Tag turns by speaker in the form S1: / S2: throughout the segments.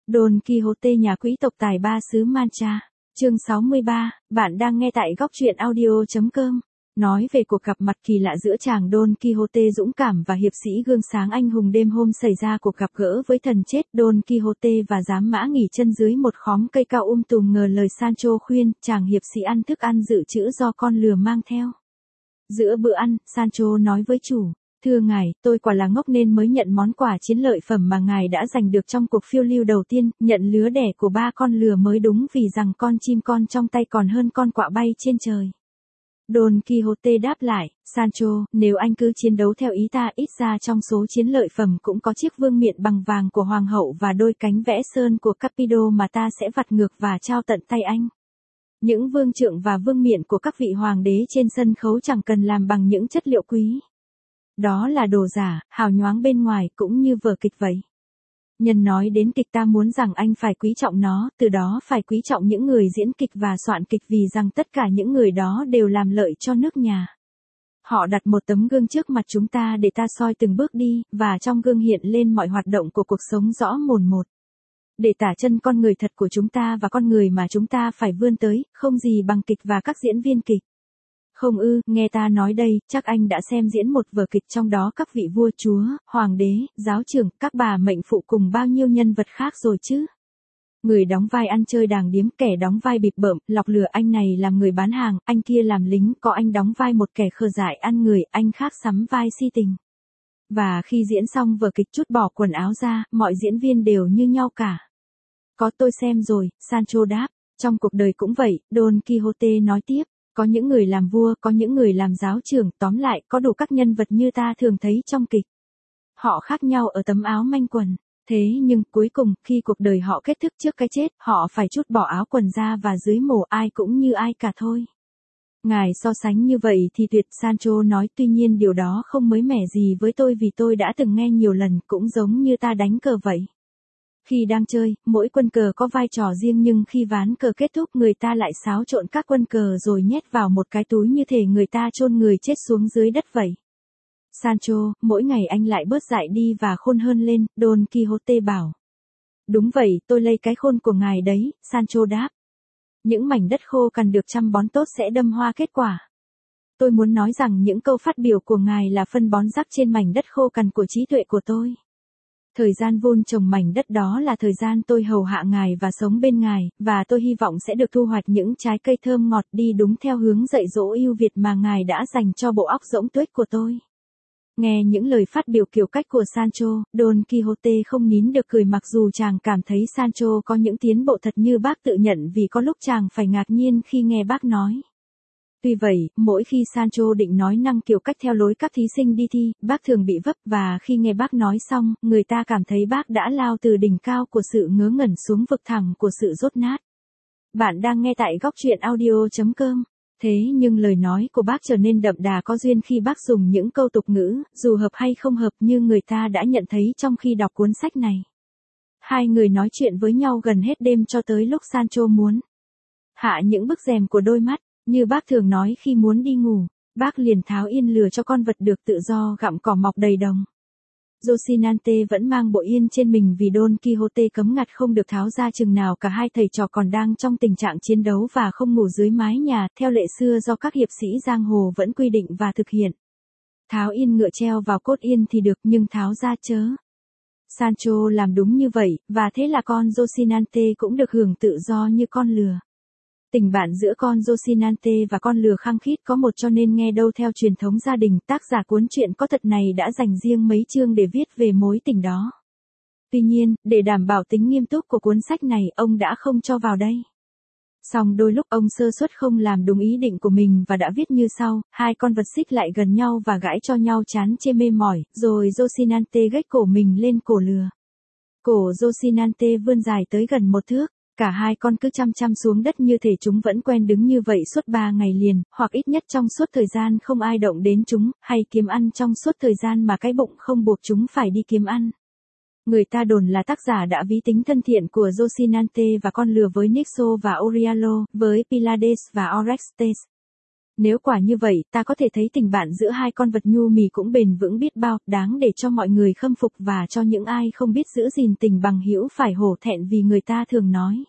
S1: Don Quixote nhà quý tộc tài ba xứ Mancha. Chương 63, bạn đang nghe tại góc truyện audio.com. Nói về cuộc gặp mặt kỳ lạ giữa chàng Don Quixote dũng cảm và hiệp sĩ gương sáng anh hùng đêm hôm xảy ra cuộc gặp gỡ với thần chết Don Quixote và giám mã nghỉ chân dưới một khóm cây cao tùm ngờ lời Sancho khuyên, chàng hiệp sĩ ăn thức ăn dự trữ do con lừa mang theo. Giữa bữa ăn, Sancho nói với chủ. Thưa ngài, tôi quả là ngốc nên mới nhận món quà chiến lợi phẩm mà ngài đã giành được trong cuộc phiêu lưu đầu tiên, nhận lứa đẻ của 3 con lừa mới đúng vì rằng con chim con trong tay còn hơn con quạ bay trên trời. Don Quixote đáp lại, Sancho, nếu anh cứ chiến đấu theo ý ta ít ra trong số chiến lợi phẩm cũng có chiếc vương miện bằng vàng của hoàng hậu và đôi cánh vẽ sơn của Capido mà ta sẽ vặt ngược và trao tận tay anh. Những vương trượng và vương miện của các vị hoàng đế trên sân khấu chẳng cần làm bằng những chất liệu quý. Đó là đồ giả, hào nhoáng bên ngoài cũng như vở kịch vậy. Nhân nói đến kịch ta muốn rằng anh phải quý trọng nó, từ đó phải quý trọng những người diễn kịch và soạn kịch vì rằng tất cả những người đó đều làm lợi cho nước nhà. Họ đặt một tấm gương trước mặt chúng ta để ta soi từng bước đi, và trong gương hiện lên mọi hoạt động của cuộc sống rõ mồn một. Để tả chân con người thật của chúng ta và con người mà chúng ta phải vươn tới, không gì bằng kịch và các diễn viên kịch. Không ư, nghe ta nói đây, chắc anh đã xem diễn một vở kịch trong đó các vị vua chúa, hoàng đế, giáo trưởng, các bà mệnh phụ cùng bao nhiêu nhân vật khác rồi chứ. Người đóng vai ăn chơi đàng điếm, kẻ đóng vai bịp bợm, lọc lừa, anh này làm người bán hàng, anh kia làm lính, có anh đóng vai một kẻ khờ dại ăn người, anh khác sắm vai si tình. Và khi diễn xong vở kịch trút bỏ quần áo ra, mọi diễn viên đều như nhau cả. Có tôi xem rồi, Sancho đáp, trong cuộc đời cũng vậy, Don Quixote nói tiếp. Có những người làm vua, có những người làm giáo trưởng, tóm lại, có đủ các nhân vật như ta thường thấy trong kịch. Họ khác nhau ở tấm áo manh quần. Thế nhưng, cuối cùng, khi cuộc đời họ kết thúc trước cái chết, họ phải trút bỏ áo quần ra và dưới mồ ai cũng như ai cả thôi. Ngài so sánh như vậy thì tuyệt, Sancho nói, tuy nhiên điều đó không mới mẻ gì với tôi vì tôi đã từng nghe nhiều lần, cũng giống như ta đánh cờ vậy. Khi đang chơi, mỗi quân cờ có vai trò riêng nhưng khi ván cờ kết thúc người ta lại xáo trộn các quân cờ rồi nhét vào một cái túi như thể người ta chôn người chết xuống dưới đất vậy. Sancho, mỗi ngày anh lại bớt dại đi và khôn hơn lên, Don Quixote bảo. Đúng vậy, tôi lấy cái khôn của ngài đấy, Sancho đáp. Những mảnh đất khô cần được chăm bón tốt sẽ đâm hoa kết quả. Tôi muốn nói rằng những câu phát biểu của ngài là phân bón rắc trên mảnh đất khô cằn của trí tuệ của tôi. Thời gian vun trồng mảnh đất đó là thời gian tôi hầu hạ ngài và sống bên ngài, và tôi hy vọng sẽ được thu hoạch những trái cây thơm ngọt đi đúng theo hướng dạy dỗ ưu việt mà ngài đã dành cho bộ óc rỗng tuếch của tôi. Nghe những lời phát biểu kiểu cách của Sancho, Don Quixote không nín được cười mặc dù chàng cảm thấy Sancho có những tiến bộ thật như bác tự nhận vì có lúc chàng phải ngạc nhiên khi nghe bác nói. Tuy vậy, mỗi khi Sancho định nói năng kiểu cách theo lối các thí sinh đi thi, bác thường bị vấp và khi nghe bác nói xong, người ta cảm thấy bác đã lao từ đỉnh cao của sự ngớ ngẩn xuống vực thẳm của sự dốt nát. Bạn đang nghe tại góc truyện audio.com. Thế nhưng lời nói của bác trở nên đậm đà có duyên khi bác dùng những câu tục ngữ, dù hợp hay không hợp như người ta đã nhận thấy trong khi đọc cuốn sách này. Hai người nói chuyện với nhau gần hết đêm cho tới lúc Sancho muốn hạ những bức rèm của đôi mắt. Như bác thường nói khi muốn đi ngủ, bác liền tháo yên lừa cho con vật được tự do gặm cỏ mọc đầy đồng. Rocinante vẫn mang bộ yên trên mình vì Don Quixote cấm ngặt không được tháo ra chừng nào cả hai thầy trò còn đang trong tình trạng chiến đấu và không ngủ dưới mái nhà, theo lệ xưa do các hiệp sĩ giang hồ vẫn quy định và thực hiện. Tháo yên ngựa treo vào cốt yên thì được nhưng tháo ra chớ. Sancho làm đúng như vậy, và thế là con Rocinante cũng được hưởng tự do như con lừa. Tình bạn giữa con Rocinante và con lừa khăng khít có một cho nên nghe đâu theo truyền thống gia đình, tác giả cuốn truyện có thật này đã dành riêng mấy chương để viết về mối tình đó. Tuy nhiên, để đảm bảo tính nghiêm túc của cuốn sách này, ông đã không cho vào đây. Song đôi lúc ông sơ suất không làm đúng ý định của mình và đã viết như sau, hai con vật xích lại gần nhau và gãi cho nhau chán chê mê mỏi, rồi Rocinante gách cổ mình lên cổ lừa. Cổ Rocinante vươn dài tới gần 1 thước. Cả hai con cứ chăm chăm xuống đất như thể chúng vẫn quen đứng như vậy suốt 3 ngày liền, hoặc ít nhất trong suốt thời gian không ai động đến chúng, hay kiếm ăn trong suốt thời gian mà cái bụng không buộc chúng phải đi kiếm ăn. Người ta đồn là tác giả đã ví tính thân thiện của Rocinante và con lừa với Nixo và Orialo, với Pylades và Orestes. Nếu quả như vậy, ta có thể thấy tình bạn giữa hai con vật nhu mì cũng bền vững biết bao, đáng để cho mọi người khâm phục và cho những ai không biết giữ gìn tình bằng hữu phải hổ thẹn vì người ta thường nói.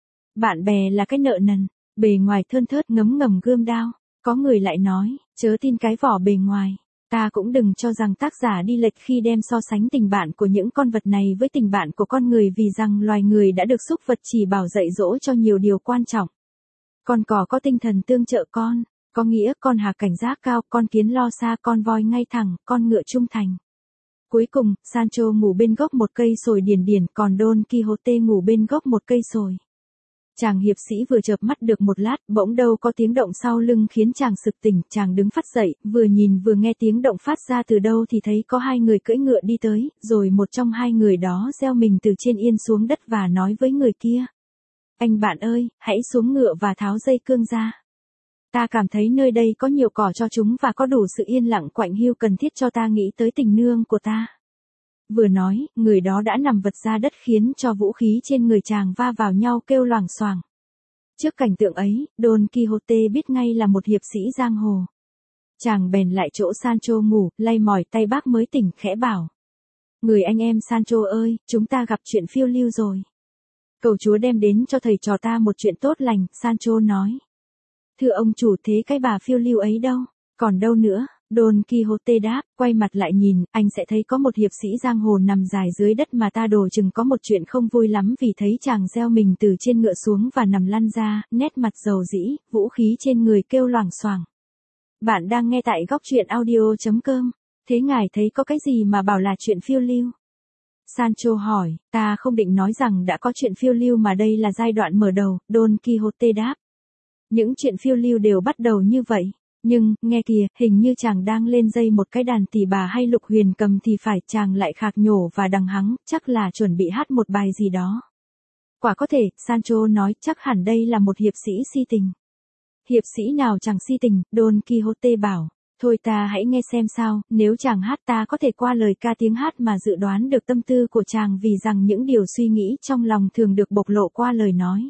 S1: Bạn bè là cái nợ nần, bề ngoài thơn thớt ngấm ngầm gươm đao. Có người lại nói, chớ tin cái vỏ bề ngoài. Ta cũng đừng cho rằng tác giả đi lệch khi đem so sánh tình bạn của những con vật này với tình bạn của con người vì rằng loài người đã được súc vật chỉ bảo dạy dỗ cho nhiều điều quan trọng. Con cò có tinh thần tương trợ con, có nghĩa con hà cảnh giác cao, con kiến lo xa, con voi ngay thẳng, con ngựa trung thành. Cuối cùng, Sancho ngủ bên gốc một cây sồi điển điển, còn Don Quixote ngủ bên gốc một cây sồi. Chàng hiệp sĩ vừa chợp mắt được một lát, bỗng đâu có tiếng động sau lưng khiến chàng sực tỉnh, chàng đứng phắt dậy, vừa nhìn vừa nghe tiếng động phát ra từ đâu thì thấy có hai người cưỡi ngựa đi tới, rồi một trong hai người đó gieo mình từ trên yên xuống đất và nói với người kia. Anh bạn ơi, hãy xuống ngựa và tháo dây cương ra. Ta cảm thấy nơi đây có nhiều cỏ cho chúng và có đủ sự yên lặng quạnh hiu cần thiết cho ta nghĩ tới tình nương của ta. Vừa nói, người đó đã nằm vật ra đất khiến cho vũ khí trên người chàng va vào nhau kêu loảng xoảng. Trước cảnh tượng ấy, Don Quixote biết ngay là một hiệp sĩ giang hồ. Chàng bèn lại chỗ Sancho ngủ, lay mỏi tay bác mới tỉnh khẽ bảo. Người anh em Sancho ơi, chúng ta gặp chuyện phiêu lưu rồi. Cầu Chúa đem đến cho thầy trò ta một chuyện tốt lành, Sancho nói. Thưa ông chủ, thế cái bà phiêu lưu ấy đâu? Còn đâu nữa? Don Quixote đáp, quay mặt lại nhìn, anh sẽ thấy có một hiệp sĩ giang hồ nằm dài dưới đất mà ta đổ chừng có một chuyện không vui lắm vì thấy chàng gieo mình từ trên ngựa xuống và nằm lăn ra, nét mặt dầu dĩ, vũ khí trên người kêu loảng xoảng. Bạn đang nghe tại góc truyện audio.com. Thế ngài thấy có cái gì mà bảo là chuyện phiêu lưu? Sancho hỏi, ta không định nói rằng đã có chuyện phiêu lưu mà đây là giai đoạn mở đầu, Don Quixote đáp. Những chuyện phiêu lưu đều bắt đầu như vậy. Nhưng, nghe kìa, hình như chàng đang lên dây một cái đàn tỳ bà hay lục huyền cầm thì phải, chàng lại khạc nhổ và đằng hắng, chắc là chuẩn bị hát một bài gì đó. Quả có thể, Sancho nói, chắc hẳn đây là một hiệp sĩ si tình. Hiệp sĩ nào chẳng si tình, Don Quixote bảo. Thôi ta hãy nghe xem sao, nếu chàng hát ta có thể qua lời ca tiếng hát mà dự đoán được tâm tư của chàng vì rằng những điều suy nghĩ trong lòng thường được bộc lộ qua lời nói.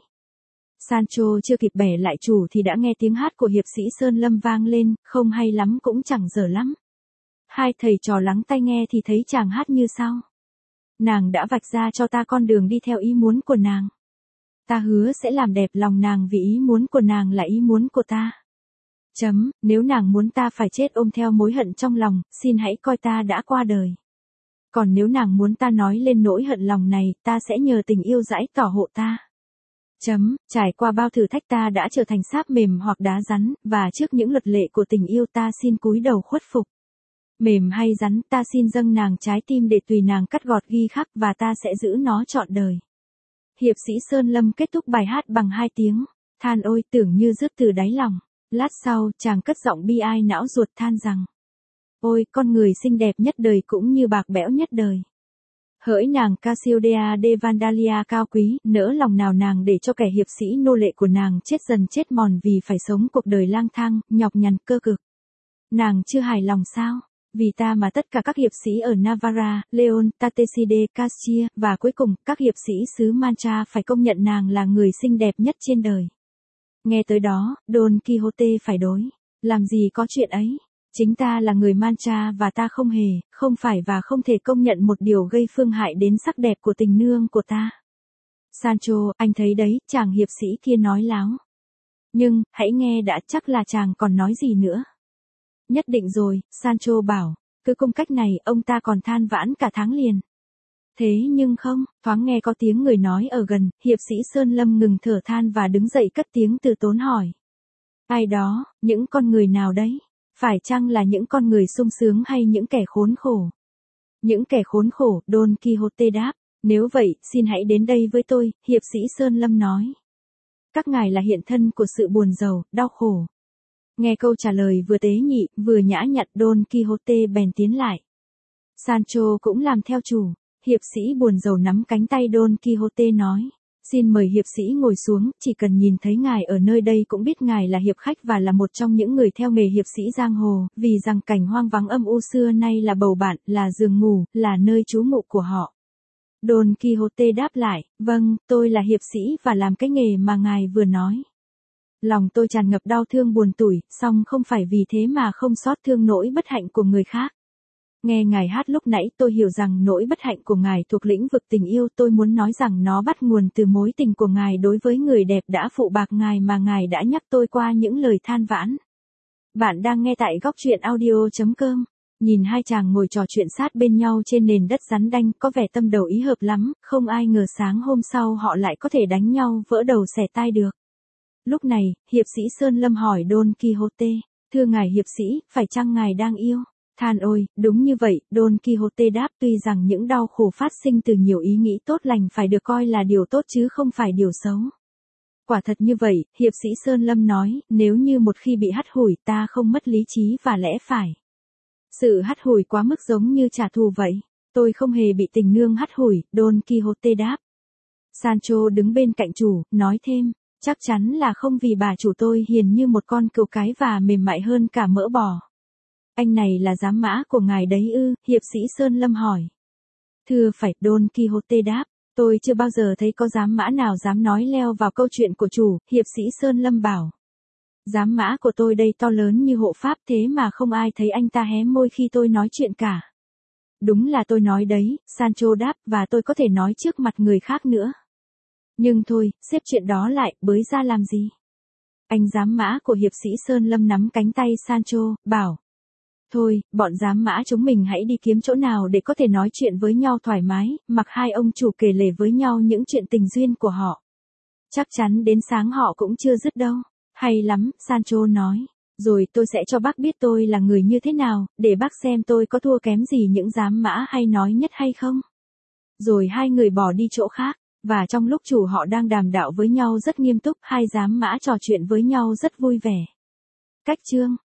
S1: Sancho chưa kịp bẻ lại chủ thì đã nghe tiếng hát của hiệp sĩ Sơn Lâm vang lên, không hay lắm cũng chẳng dở lắm. Hai thầy trò lắng tai nghe thì thấy chàng hát như sau. Nàng đã vạch ra cho ta con đường đi theo ý muốn của nàng. Ta hứa sẽ làm đẹp lòng nàng vì ý muốn của nàng là ý muốn của ta. Nếu nàng muốn ta phải chết ôm theo mối hận trong lòng, xin hãy coi ta đã qua đời. Còn nếu nàng muốn ta nói lên nỗi hận lòng này, ta sẽ nhờ tình yêu dãi tỏ hộ ta. Trải qua bao thử thách ta đã trở thành sáp mềm hoặc đá rắn, và trước những luật lệ của tình yêu ta xin cúi đầu khuất phục. Mềm hay rắn ta xin dâng nàng trái tim để tùy nàng cắt gọt ghi khắc và ta sẽ giữ nó trọn đời. Hiệp sĩ Sơn Lâm kết thúc bài hát bằng hai tiếng, than ôi tưởng như rứt từ đáy lòng. Lát sau, chàng cất giọng bi ai não ruột than rằng. Ôi, con người xinh đẹp nhất đời cũng như bạc bẽo nhất đời. Hỡi nàng Cassiopeia de Vandalia cao quý, nỡ lòng nào nàng để cho kẻ hiệp sĩ nô lệ của nàng chết dần chết mòn vì phải sống cuộc đời lang thang, nhọc nhằn cơ cực. Nàng chưa hài lòng sao? Vì ta mà tất cả các hiệp sĩ ở Navarra, Leon, Tateside, Castilla, và cuối cùng, các hiệp sĩ xứ Mancha phải công nhận nàng là người xinh đẹp nhất trên đời. Nghe tới đó, Don Quixote phải đối. Làm gì có chuyện ấy? Chính ta là người Mancha và ta không hề, không phải và không thể công nhận một điều gây phương hại đến sắc đẹp của tình nương của ta. Sancho, anh thấy đấy, chàng hiệp sĩ kia nói láo. Nhưng, hãy nghe đã, chắc là chàng còn nói gì nữa. Nhất định rồi, Sancho bảo, cứ cung cách này, ông ta còn than vãn cả tháng liền. Thế nhưng không, thoáng nghe có tiếng người nói ở gần, hiệp sĩ Sơn Lâm ngừng thở than và đứng dậy cất tiếng từ tốn hỏi. Ai đó, những con người nào đấy? Phải chăng là những con người sung sướng hay những kẻ khốn khổ? Những kẻ khốn khổ, Don Quixote đáp. Nếu vậy, xin hãy đến đây với tôi, hiệp sĩ Sơn Lâm nói. Các ngài là hiện thân của sự buồn rầu, đau khổ. Nghe câu trả lời vừa tế nhị, vừa nhã nhặn, Don Quixote bèn tiến lại. Sancho cũng làm theo chủ. Hiệp sĩ buồn rầu nắm cánh tay Don Quixote nói. Xin mời hiệp sĩ ngồi xuống, chỉ cần nhìn thấy ngài ở nơi đây cũng biết ngài là hiệp khách và là một trong những người theo nghề hiệp sĩ giang hồ, vì rằng cảnh hoang vắng âm u xưa nay là bầu bạn, là giường ngủ, là nơi trú ngụ của họ. Don Quixote đáp lại, vâng, tôi là hiệp sĩ và làm cái nghề mà ngài vừa nói. Lòng tôi tràn ngập đau thương buồn tủi, song không phải vì thế mà không xót thương nỗi bất hạnh của người khác. Nghe ngài hát lúc nãy tôi hiểu rằng nỗi bất hạnh của ngài thuộc lĩnh vực tình yêu, tôi muốn nói rằng nó bắt nguồn từ mối tình của ngài đối với người đẹp đã phụ bạc ngài mà ngài đã nhắc tôi qua những lời than vãn. Bạn đang nghe tại góc truyện audio.com. Nhìn hai chàng ngồi trò chuyện sát bên nhau trên nền đất rắn đanh có vẻ tâm đầu ý hợp lắm, không ai ngờ sáng hôm sau họ lại có thể đánh nhau vỡ đầu xẻ tai được. Lúc này, hiệp sĩ Sơn Lâm hỏi Don Quixote, thưa ngài hiệp sĩ, phải chăng ngài đang yêu? Than ôi, đúng như vậy, Don Quixote đáp, tuy rằng những đau khổ phát sinh từ nhiều ý nghĩ tốt lành phải được coi là điều tốt chứ không phải điều xấu. Quả thật như vậy, hiệp sĩ Sơn Lâm nói, nếu như một khi bị hắt hủi ta không mất lý trí và lẽ phải. Sự hắt hủi quá mức giống như trả thù vậy. Tôi không hề bị tình nương hắt hủi, Don Quixote đáp. Sancho đứng bên cạnh chủ, nói thêm, chắc chắn là không vì bà chủ tôi hiền như một con cừu cái và mềm mại hơn cả mỡ bò. Anh này là giám mã của ngài đấy ư, hiệp sĩ Sơn Lâm hỏi. Thưa phải, Don Quixote đáp, tôi chưa bao giờ thấy có giám mã nào dám nói leo vào câu chuyện của chủ, hiệp sĩ Sơn Lâm bảo. Giám mã của tôi đây to lớn như hộ pháp thế mà không ai thấy anh ta hé môi khi tôi nói chuyện cả. Đúng là tôi nói đấy, Sancho đáp, và tôi có thể nói trước mặt người khác nữa. Nhưng thôi, xếp chuyện đó lại, bới ra làm gì? Anh giám mã của hiệp sĩ Sơn Lâm nắm cánh tay Sancho, bảo. Thôi, bọn giám mã chúng mình hãy đi kiếm chỗ nào để có thể nói chuyện với nhau thoải mái, mặc hai ông chủ kể lể với nhau những chuyện tình duyên của họ. Chắc chắn đến sáng họ cũng chưa dứt đâu. Hay lắm, Sancho nói. Rồi tôi sẽ cho bác biết tôi là người như thế nào, để bác xem tôi có thua kém gì những giám mã hay nói nhất hay không. Rồi hai người bỏ đi chỗ khác, và trong lúc chủ họ đang đàm đạo với nhau rất nghiêm túc, hai giám mã trò chuyện với nhau rất vui vẻ. Cách chương